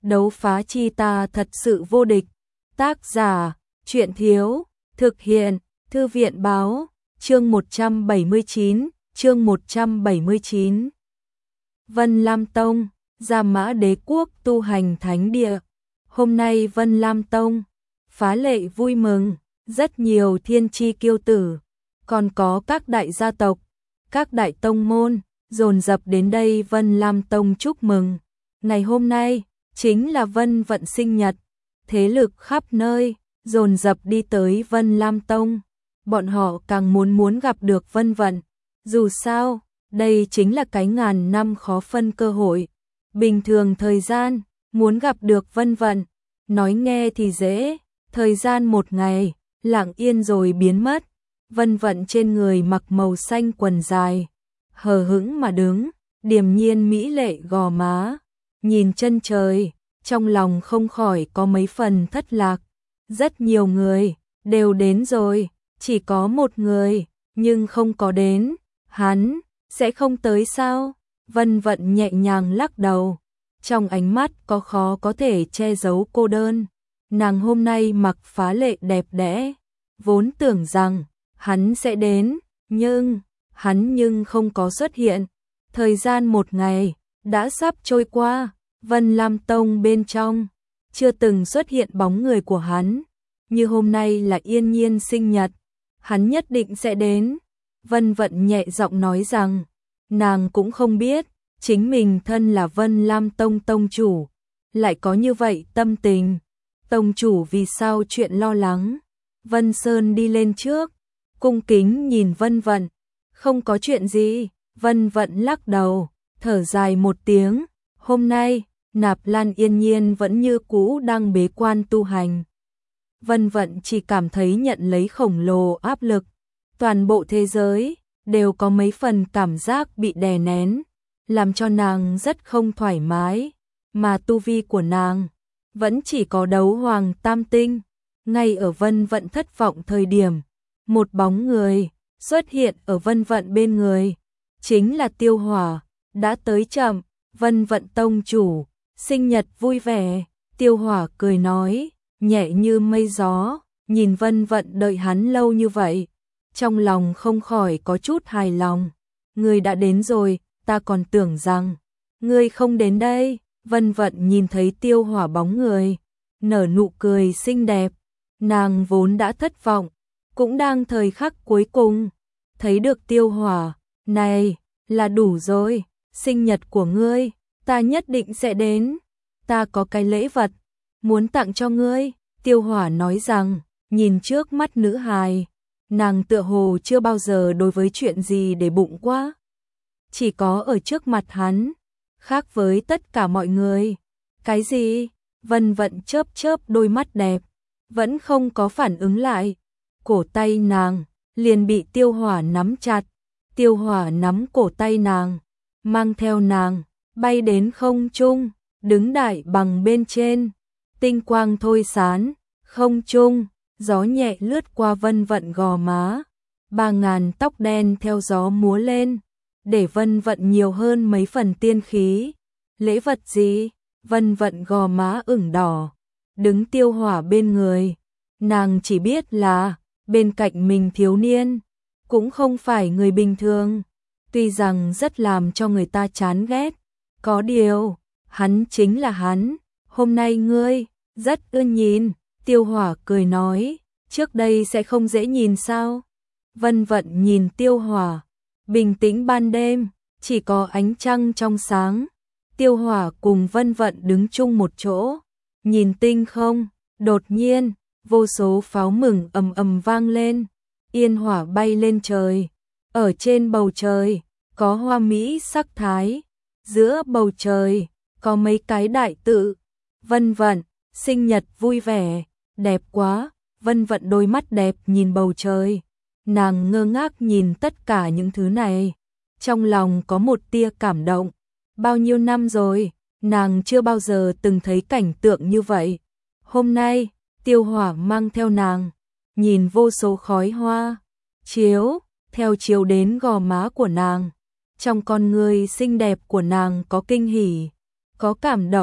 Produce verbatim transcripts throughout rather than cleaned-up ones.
đấu phá chi ta thật sự vô địch. Tác giả, Truyện Thiếu, thực hiện, Thư viện Báo, chương một trăm bảy mươi chín, chương một trăm bảy mươi chín. Vân Lam Tông, Gia Mã Đế Quốc tu hành thánh địa. Hôm nay Vân Lam Tông phá lệ vui mừng, rất nhiều thiên chi kiêu tử, còn có các đại gia tộc, các đại tông môn dồn dập đến đây Vân Lam Tông chúc mừng. Ngày hôm nay chính là Vân Vận sinh nhật, thế lực khắp nơi dồn dập đi tới Vân Lam Tông. Bọn họ càng muốn muốn gặp được Vân Vận. Dù sao, đây chính là cái ngàn năm khó phân cơ hội. Bình thường thời gian, muốn gặp được Vân Vận, nói nghe thì dễ, thời gian một ngày, lặng yên rồi biến mất. Vân Vận trên người mặc màu xanh quần dài, hờ hững mà đứng, điềm nhiên mỹ lệ gò má, nhìn chân trời, trong lòng không khỏi có mấy phần thất lạc. Rất nhiều người đều đến rồi, chỉ có một người nhưng không có đến, hắn sẽ không tới sao? Vân Vận nhẹ nhàng lắc đầu, trong ánh mắt có khó có thể che giấu cô đơn. Nàng hôm nay mặc phá lệ đẹp đẽ, vốn tưởng rằng hắn sẽ đến, nhưng hắn nhưng không có xuất hiện. Thời gian một ngày đã sắp trôi qua, Vân Lam Tông bên trong chưa từng xuất hiện bóng người của hắn. Như hôm nay là Yên Nhiên sinh nhật, hắn nhất định sẽ đến. Vân Vận nhẹ giọng nói rằng, nàng cũng không biết, chính mình thân là Vân Lam Tông tông chủ, lại có như vậy tâm tình. Tông chủ vì sao chuyện lo lắng? Vân Sơn đi lên trước, cung kính nhìn Vân Vận. Không có chuyện gì. Vân Vận lắc đầu, thở dài một tiếng. Hôm nay, Nạp Lan Yên Nhiên vẫn như cũ đang bế quan tu hành. Vân Vận chỉ cảm thấy nhận lấy khổng lồ áp lực. Toàn bộ thế giới đều có mấy phần cảm giác bị đè nén, làm cho nàng rất không thoải mái. Mà tu vi của nàng vẫn chỉ có đấu hoàng tam tinh. Ngay ở Vân Vận thất vọng thời điểm, một bóng người xuất hiện ở Vân Vận bên người, chính là Tiêu Hỏa. Đã tới chậm. Vân Vận tông chủ, sinh nhật vui vẻ. Tiêu Hỏa cười nói, nhẹ như mây gió, nhìn Vân Vận đợi hắn lâu như vậy, trong lòng không khỏi có chút hài lòng. Ngươi đã đến rồi, ta còn tưởng rằng ngươi không đến đây. Vân Vận nhìn thấy Tiêu Hỏa bóng người, nở nụ cười xinh đẹp. Nàng vốn đã thất vọng, cũng đang thời khắc cuối cùng thấy được Tiêu Hỏa, này là đủ rồi. Sinh nhật của ngươi, ta nhất định sẽ đến. Ta có cái lễ vật muốn tặng cho ngươi. Tiêu Hỏa nói rằng, nhìn trước mắt nữ hài, nàng tựa hồ chưa bao giờ đối với chuyện gì để bụng quá. Chỉ có ở trước mặt hắn, khác với tất cả mọi người. Cái gì? Vân Vận chớp chớp đôi mắt đẹp, vẫn không có phản ứng lại. Cổ tay nàng liền bị Tiêu Hỏa nắm chặt. Tiêu Hỏa nắm cổ tay nàng, mang theo nàng bay đến không trung, đứng đại bằng bên trên. Tinh quang thôi sán, không trung, gió nhẹ lướt qua Vân Vận gò má. Ba ngàn tóc đen theo gió múa lên, để Vân Vận nhiều hơn mấy phần tiên khí. Lễ vật gì? Vân Vận gò má ửng đỏ, đứng Tiêu Hỏa bên người. Nàng chỉ biết là bên cạnh mình thiếu niên cũng không phải người bình thường, tuy rằng rất làm cho người ta chán ghét. Có điều, hắn chính là hắn. Hôm nay ngươi rất ưa nhìn. Tiêu Hỏa cười nói, trước đây sẽ không dễ nhìn sao? Vân Vận nhìn Tiêu Hỏa, bình tĩnh ban đêm, chỉ có ánh trăng trong sáng. Tiêu Hỏa cùng Vân Vận đứng chung một chỗ, nhìn tinh không. Đột nhiên, vô số pháo mừng ầm ầm vang lên, yên hỏa bay lên trời. Ở trên bầu trời có hoa mỹ sắc thái, giữa bầu trời có mấy cái đại tự. Vân Vận, sinh nhật vui vẻ, đẹp quá. Vân Vận đôi mắt đẹp nhìn bầu trời, nàng ngơ ngác nhìn tất cả những thứ này, trong lòng có một tia cảm động. Bao nhiêu năm rồi, nàng chưa bao giờ từng thấy cảnh tượng như vậy. Hôm nay, Tiêu Hỏa mang theo nàng, nhìn vô số khói hoa chiếu, theo chiếu đến gò má của nàng. Trong con người xinh đẹp của nàng có kinh hỉ, có cảm động.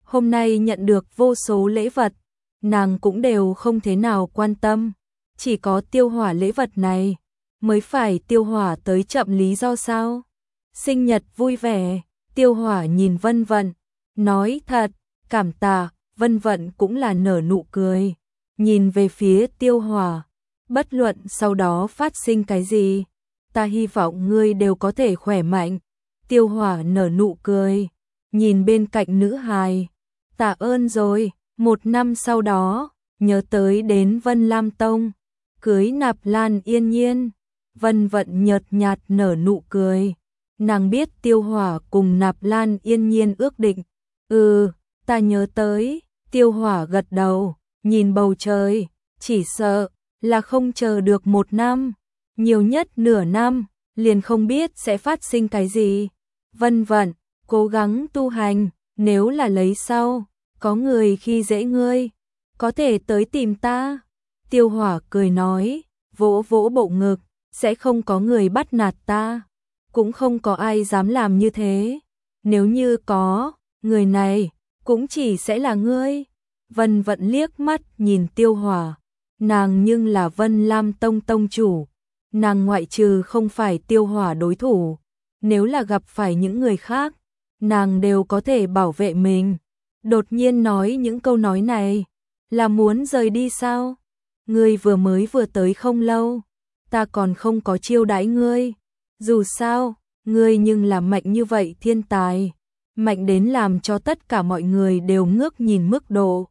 Hôm nay nhận được vô số lễ vật, nàng cũng đều không thế nào quan tâm. Chỉ có Tiêu Hỏa lễ vật này, mới phải Tiêu Hỏa tới chậm lý do sao? Sinh nhật vui vẻ, Tiêu Hỏa nhìn Vân Vận, nói thật, cảm tạ, Vân Vận cũng là nở nụ cười. Nhìn về phía Tiêu Hỏa, bất luận sau đó phát sinh cái gì, ta hy vọng ngươi đều có thể khỏe mạnh. Tiêu Hỏa nở nụ cười, nhìn bên cạnh nữ hài, tạ ơn rồi. Một năm sau đó, nhớ tới đến Vân Lam Tông, cưới Nạp Lan Yên Nhiên, Vân Vận nhợt nhạt nở nụ cười. Nàng biết Tiêu Hỏa cùng Nạp Lan Yên Nhiên ước định. Ừ, ta nhớ tới. Tiêu Hỏa gật đầu, nhìn bầu trời, chỉ sợ là không chờ được một năm, nhiều nhất nửa năm, liền không biết sẽ phát sinh cái gì. Vân Vận, cố gắng tu hành, nếu là lấy sau, có người khi dễ ngươi, có thể tới tìm ta. Tiêu Hỏa cười nói, vỗ vỗ bộ ngực, sẽ không có người bắt nạt ta, cũng không có ai dám làm như thế. Nếu như có, người này cũng chỉ sẽ là ngươi. Vân Vận liếc mắt nhìn Tiêu Hỏa, nàng nhưng là Vân Lam Tông tông chủ, nàng ngoại trừ không phải Tiêu Hỏa đối thủ, nếu là gặp phải những người khác, nàng đều có thể bảo vệ mình. Đột nhiên nói những câu nói này, là muốn rời đi sao? Ngươi vừa mới vừa tới không lâu, ta còn không có chiêu đãi ngươi. Dù sao, ngươi nhưng là mạnh như vậy thiên tài, mạnh đến làm cho tất cả mọi người đều ngước nhìn mức độ.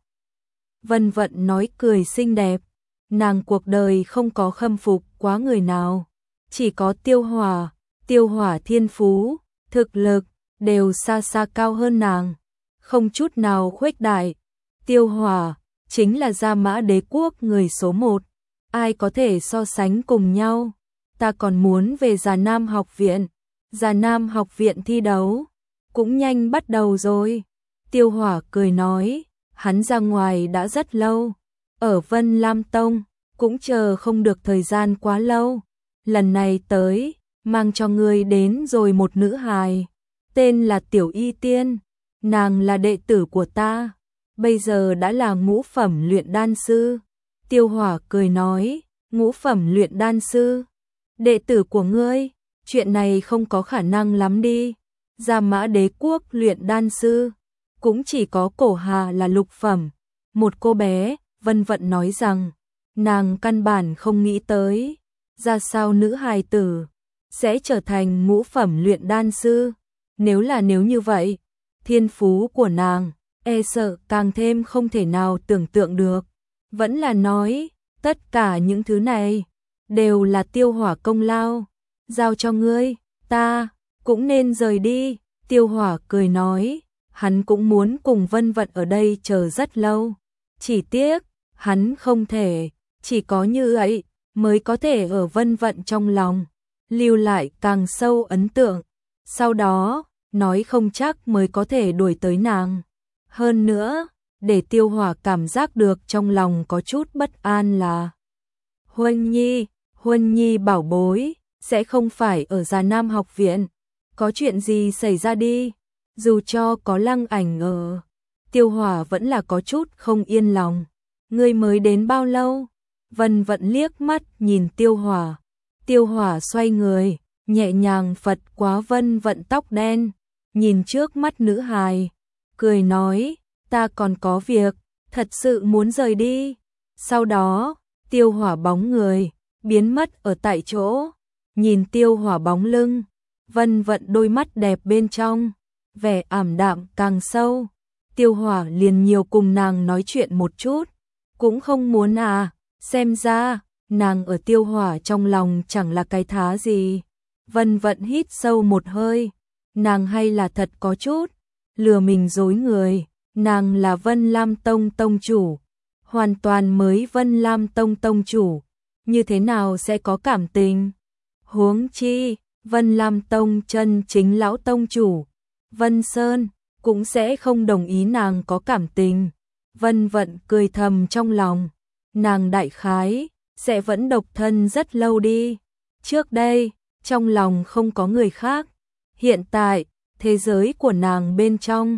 Vân Vận nói cười xinh đẹp, nàng cuộc đời không có khâm phục quá người nào, chỉ có Tiêu Hỏa. Tiêu Hỏa thiên phú, thực lực đều xa xa cao hơn nàng, không chút nào khuếch đại. Tiêu Hỏa chính là Gia Mã Đế quốc người số một, ai có thể so sánh cùng nhau. Ta còn muốn về Già Nam học viện, Già Nam học viện thi đấu cũng nhanh bắt đầu rồi. Tiêu Hỏa cười nói, hắn ra ngoài đã rất lâu, ở Vân Lam Tông cũng chờ không được thời gian quá lâu, lần này tới mang cho ngươi đến rồi một nữ hài, tên là Tiểu Y Tiên, nàng là đệ tử của ta, bây giờ đã là ngũ phẩm luyện đan sư. Tiêu Hỏa cười nói, ngũ phẩm luyện đan sư, đệ tử của ngươi, chuyện này không có khả năng lắm đi. Gia Mã Đế quốc luyện đan sư, cũng chỉ có Cổ Hà là lục phẩm. Một cô bé, Vân Vận nói rằng, nàng căn bản không nghĩ tới, ra sao nữ hài tử sẽ trở thành ngũ phẩm luyện đan sư. Nếu là nếu như vậy, thiên phú của nàng, e sợ càng thêm không thể nào tưởng tượng được. Vẫn là nói, tất cả những thứ này, đều là Tiêu Hỏa công lao, giao cho ngươi, ta cũng nên rời đi. Tiêu Hỏa cười nói, hắn cũng muốn cùng Vân Vận ở đây chờ rất lâu, chỉ tiếc, hắn không thể, chỉ có như vậy, mới có thể ở Vân Vận trong lòng, lưu lại càng sâu ấn tượng, sau đó, nói không chắc mới có thể đuổi tới nàng. Hơn nữa, để Tiêu Hỏa cảm giác được trong lòng có chút bất an là Huân Nhi, Huân Nhi bảo bối, sẽ không phải ở Già Nam học viện, có chuyện gì xảy ra đi, dù cho có Lăng Ảnh ở. Tiêu Hỏa vẫn là có chút không yên lòng. Ngươi mới đến bao lâu? Vân Vận liếc mắt nhìn Tiêu Hỏa. Tiêu Hỏa xoay người, nhẹ nhàng phật quá Vân Vận tóc đen, nhìn trước mắt nữ hài, cười nói, ta còn có việc, thật sự muốn rời đi. Sau đó, Tiêu Hỏa bóng người, biến mất ở tại chỗ, nhìn Tiêu Hỏa bóng lưng, Vân Vận đôi mắt đẹp bên trong, vẻ ảm đạm càng sâu. Tiêu Hỏa liền nhiều cùng nàng nói chuyện một chút, cũng không muốn à, xem ra, nàng ở Tiêu Hỏa trong lòng chẳng là cái thá gì. Vân Vận hít sâu một hơi, nàng hay là thật có chút lừa mình dối người, nàng là Vân Lam Tông tông chủ, hoàn toàn mới Vân Lam Tông tông chủ, như thế nào sẽ có cảm tình? Huống chi, Vân Lam Tông chân chính lão tông chủ, Vân Sơn, cũng sẽ không đồng ý nàng có cảm tình. Vân Vận cười thầm trong lòng, nàng đại khái sẽ vẫn độc thân rất lâu đi. Trước đây, trong lòng không có người khác, hiện tại, thế giới của nàng bên trong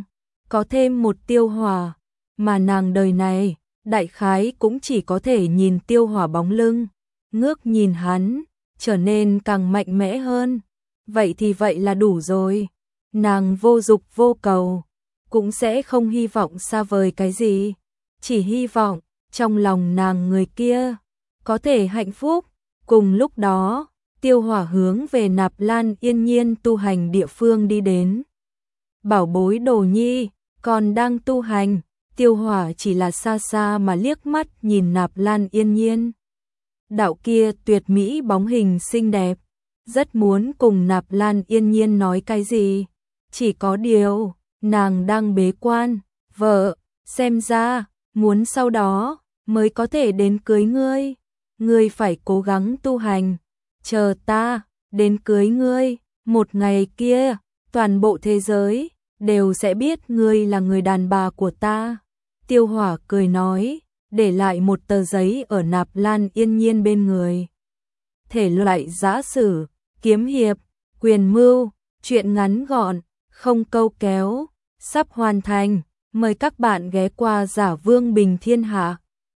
có thêm một Tiêu Hỏa, mà nàng đời này, đại khái cũng chỉ có thể nhìn Tiêu Hỏa bóng lưng, ngước nhìn hắn, trở nên càng mạnh mẽ hơn. Vậy thì vậy là đủ rồi. Nàng vô dục vô cầu, cũng sẽ không hy vọng xa vời cái gì, chỉ hy vọng trong lòng nàng người kia có thể hạnh phúc. Cùng lúc đó, Tiêu Hỏa hướng về Nạp Lan Yên Nhiên tu hành địa phương đi đến. Bảo bối Đồ Nhi còn đang tu hành, Tiêu Hỏa chỉ là xa xa mà liếc mắt nhìn Nạp Lan Yên Nhiên. Đạo kia tuyệt mỹ bóng hình xinh đẹp, rất muốn cùng Nạp Lan Yên Nhiên nói cái gì, chỉ có điều, nàng đang bế quan, vợ, xem ra, muốn sau đó, mới có thể đến cưới ngươi, ngươi phải cố gắng tu hành, chờ ta, đến cưới ngươi, một ngày kia, toàn bộ thế giới, đều sẽ biết ngươi là người đàn bà của ta. Tiêu Hỏa cười nói, để lại một tờ giấy ở Nạp Lan Yên Nhiên bên người. Thể loại giã sử, kiếm hiệp, quyền mưu, truyện ngắn gọn, không câu kéo, sắp hoàn thành, mời các bạn ghé qua Giả Vương Bình Thiên Hạ.